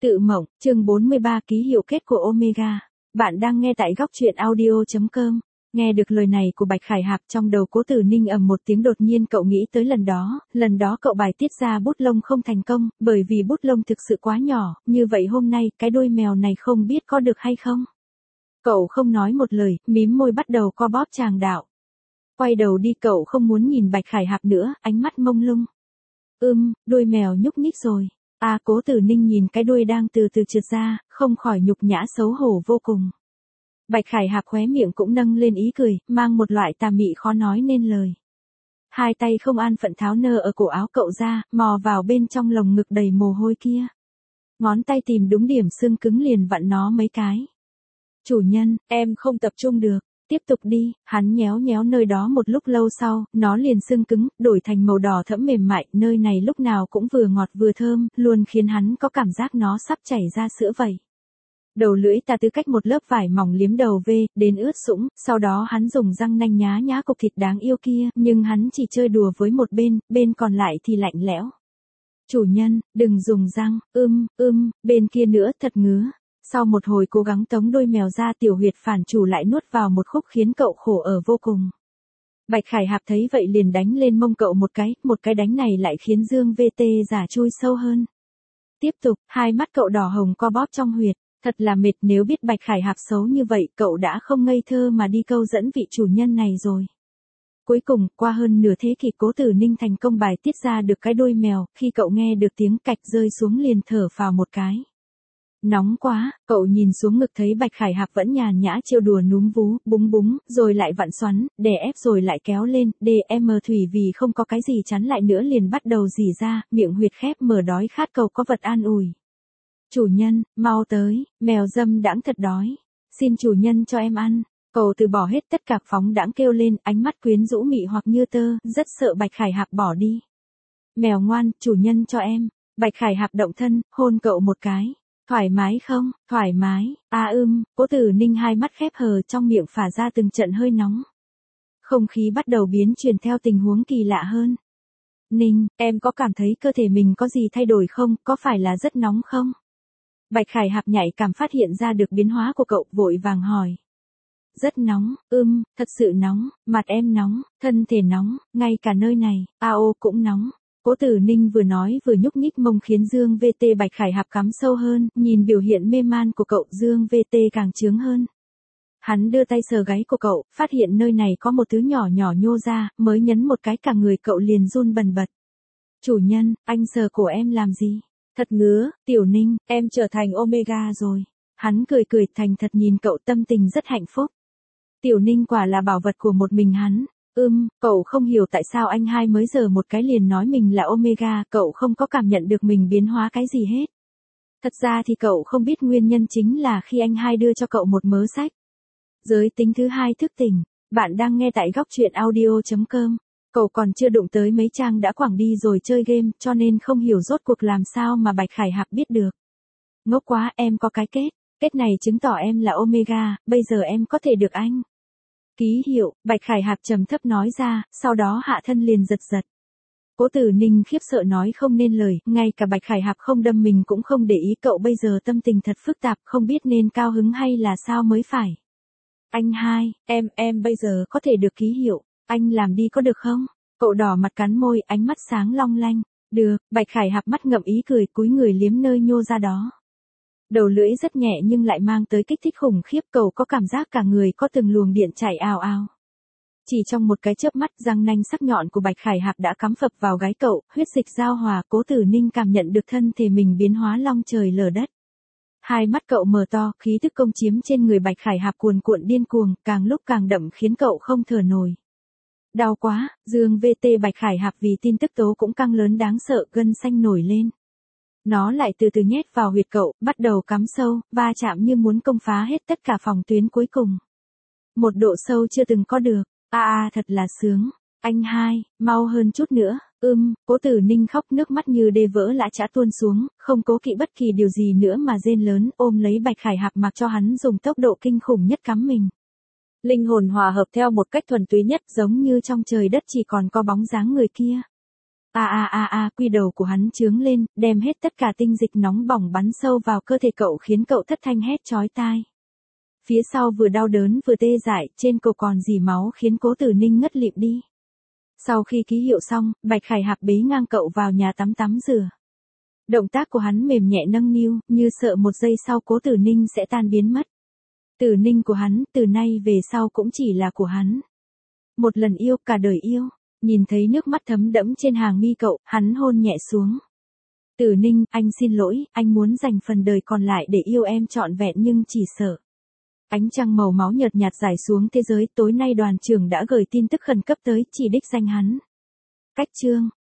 Tự mộng, chương 43 ký hiệu kết của Omega. Bạn đang nghe tại góc truyện audio.com. Nghe được lời này của Bạch Khải Hạp trong đầu Cố Tử Ninh ầm một tiếng, đột nhiên cậu nghĩ tới lần đó cậu bài tiết ra bút lông không thành công, bởi vì bút lông thực sự quá nhỏ, như vậy hôm nay cái đuôi mèo này không biết có được hay không. Cậu không nói một lời, mím môi bắt đầu co bóp tràng đạo. Quay đầu đi, cậu không muốn nhìn Bạch Khải Hạp nữa, ánh mắt mông lung. Đuôi mèo nhúc nhích rồi. Cố Tử Ninh nhìn cái đuôi đang từ từ trượt ra, không khỏi nhục nhã xấu hổ vô cùng. Bạch Khải Hạp khóe miệng cũng nâng lên ý cười, mang một loại tà mị khó nói nên lời. Hai tay không an phận tháo nơ ở cổ áo cậu ra, mò vào bên trong lồng ngực đầy mồ hôi kia. Ngón tay tìm đúng điểm xương cứng liền vặn nó mấy cái. Chủ nhân, em không tập trung được. Tiếp tục đi, hắn nhéo nhéo nơi đó một lúc lâu sau, nó liền xương cứng, đổi thành màu đỏ thẫm mềm mại, nơi này lúc nào cũng vừa ngọt vừa thơm, luôn khiến hắn có cảm giác nó sắp chảy ra sữa vậy. Đầu lưỡi ta tư cách một lớp vải mỏng liếm đầu về, đến ướt sũng, sau đó hắn dùng răng nanh nhá nhá cục thịt đáng yêu kia, nhưng hắn chỉ chơi đùa với một bên còn lại thì lạnh lẽo. Chủ nhân, đừng dùng răng, bên kia nữa thật ngứa. Sau một hồi cố gắng tống đôi mèo ra, tiểu huyệt phản chủ lại nuốt vào một khúc khiến cậu khổ ở vô cùng. Bạch Khải Hạp thấy vậy liền đánh lên mông cậu một cái đánh này lại khiến Dương VT giả chui sâu hơn. Tiếp tục, hai mắt cậu đỏ hồng co bóp trong huyệt, thật là mệt, nếu biết Bạch Khải Hạp xấu như vậy cậu đã không ngây thơ mà đi câu dẫn vị chủ nhân này rồi. Cuối cùng, qua hơn nửa thế kỷ Cố Tử Ninh thành công bài tiết ra được cái đuôi mèo, khi cậu nghe được tiếng cạch rơi xuống liền thở phào một cái. Nóng quá, cậu nhìn xuống ngực thấy Bạch Khải Hạp vẫn nhàn nhã trêu đùa núm vú, búng, rồi lại vặn xoắn, đè ép rồi lại kéo lên, thủy vì không có cái gì chắn lại nữa liền bắt đầu rỉ ra, miệng huyệt khép mở đói khát cầu có vật an ủi. Chủ nhân, mau tới, mèo dâm đãng thật đói, xin chủ nhân cho em ăn. Cậu từ bỏ hết tất cả phóng đãng kêu lên, ánh mắt quyến rũ mị hoặc như tơ, rất sợ Bạch Khải Hạp bỏ đi. Mèo ngoan, chủ nhân cho em. Bạch Khải Hạp động thân, hôn cậu một cái. Thoải mái không? Thoải mái. Cố Tử Ninh hai mắt khép hờ, trong miệng phả ra từng trận hơi nóng. Không khí bắt đầu biến chuyển theo tình huống kỳ lạ hơn. Ninh, em có cảm thấy cơ thể mình có gì thay đổi không? Có phải là rất nóng không? Bạch Khải Hạp nhạy cảm phát hiện ra được biến hóa của cậu, vội vàng hỏi. Rất nóng, thật sự nóng, mặt em nóng, thân thể nóng, ngay cả nơi này, cũng nóng. Cố Tử Ninh vừa nói vừa nhúc nhích mông khiến Dương VT Bạch Khải Hạp cắm sâu hơn, nhìn biểu hiện mê man của cậu Dương VT càng chướng hơn. Hắn đưa tay sờ gáy của cậu, phát hiện nơi này có một thứ nhỏ nhỏ nhô ra, mới nhấn một cái cả người cậu liền run bần bật. Chủ nhân, anh sờ cổ em làm gì? Thật ngứa, Tiểu Ninh, em trở thành Omega rồi. Hắn cười thành thật nhìn cậu, tâm tình rất hạnh phúc. Tiểu Ninh quả là bảo vật của một mình hắn. Cậu không hiểu tại sao anh hai mới giờ một cái liền nói mình là Omega, cậu không có cảm nhận được mình biến hóa cái gì hết. Thật ra thì cậu không biết nguyên nhân chính là khi anh hai đưa cho cậu một mớ sách. Giới tính thứ hai thức tỉnh, bạn đang nghe tại góc truyện audio.com. Cậu còn chưa đụng tới mấy trang đã quẳng đi rồi chơi game, cho nên không hiểu rốt cuộc làm sao mà Bạch Khải Hạp biết được. Ngốc quá, em có cái kết này chứng tỏ em là Omega, bây giờ em có thể được anh. Ký hiệu, Bạch Khải Hạp trầm thấp nói ra, sau đó hạ thân liền giật. Cố Tử Ninh khiếp sợ nói không nên lời, ngay cả Bạch Khải Hạp không đâm mình cũng không để ý, cậu bây giờ tâm tình thật phức tạp, không biết nên cao hứng hay là sao mới phải. Anh hai, em bây giờ có thể được ký hiệu, anh làm đi có được không? Cậu đỏ mặt cắn môi, ánh mắt sáng long lanh. Được, Bạch Khải Hạp mắt ngậm ý cười, cúi người liếm nơi nhô ra đó. Đầu lưỡi rất nhẹ nhưng lại mang tới kích thích khủng khiếp, cậu có cảm giác cả người có từng luồng điện chảy ào ào. Chỉ trong một cái chớp mắt, răng nanh sắc nhọn của Bạch Khải Hạp đã cắm phập vào gáy cậu, huyết dịch giao hòa, Cố Tử Ninh cảm nhận được thân thể mình biến hóa long trời lở đất. Hai mắt cậu mở to, khí tức công chiếm trên người Bạch Khải Hạp cuồn cuộn điên cuồng, càng lúc càng đậm khiến cậu không thở nổi. Đau quá, Dương VT Bạch Khải Hạp vì tin tức tố cũng căng lớn đáng sợ, gân xanh nổi lên. Nó lại từ từ nhét vào huyệt cậu, bắt đầu cắm sâu, va chạm như muốn công phá hết tất cả phòng tuyến cuối cùng. Một độ sâu chưa từng có được, thật là sướng. Anh hai, mau hơn chút nữa. Cố Tử Ninh khóc, nước mắt như đê vỡ lã chã tuôn xuống, không cố kỵ bất kỳ điều gì nữa mà rên lớn, ôm lấy Bạch Khải Hạp mặc cho hắn dùng tốc độ kinh khủng nhất cắm mình. Linh hồn hòa hợp theo một cách thuần túy nhất, giống như trong trời đất chỉ còn có bóng dáng người kia. Quy đầu của hắn chướng lên, đem hết tất cả tinh dịch nóng bỏng bắn sâu vào cơ thể cậu khiến cậu thất thanh hét chói tai. Phía sau vừa đau đớn vừa tê dại, trên cổ còn rỉ máu khiến Cố Tử Ninh ngất lịm đi. Sau khi ký hiệu xong, Bạch Khải Hạp bế ngang cậu vào nhà tắm tắm rửa. Động tác của hắn mềm nhẹ nâng niu, như sợ một giây sau Cố Tử Ninh sẽ tan biến mất. Tử Ninh của hắn, từ nay về sau cũng chỉ là của hắn. Một lần yêu, cả đời yêu. Nhìn thấy nước mắt thấm đẫm trên hàng mi cậu, hắn hôn nhẹ xuống. Tử Ninh, anh xin lỗi, anh muốn dành phần đời còn lại để yêu em trọn vẹn nhưng chỉ sợ. Ánh trăng màu máu nhợt nhạt rải xuống thế giới, tối nay đoàn trưởng đã gửi tin tức khẩn cấp tới, chỉ đích danh hắn. Cách chương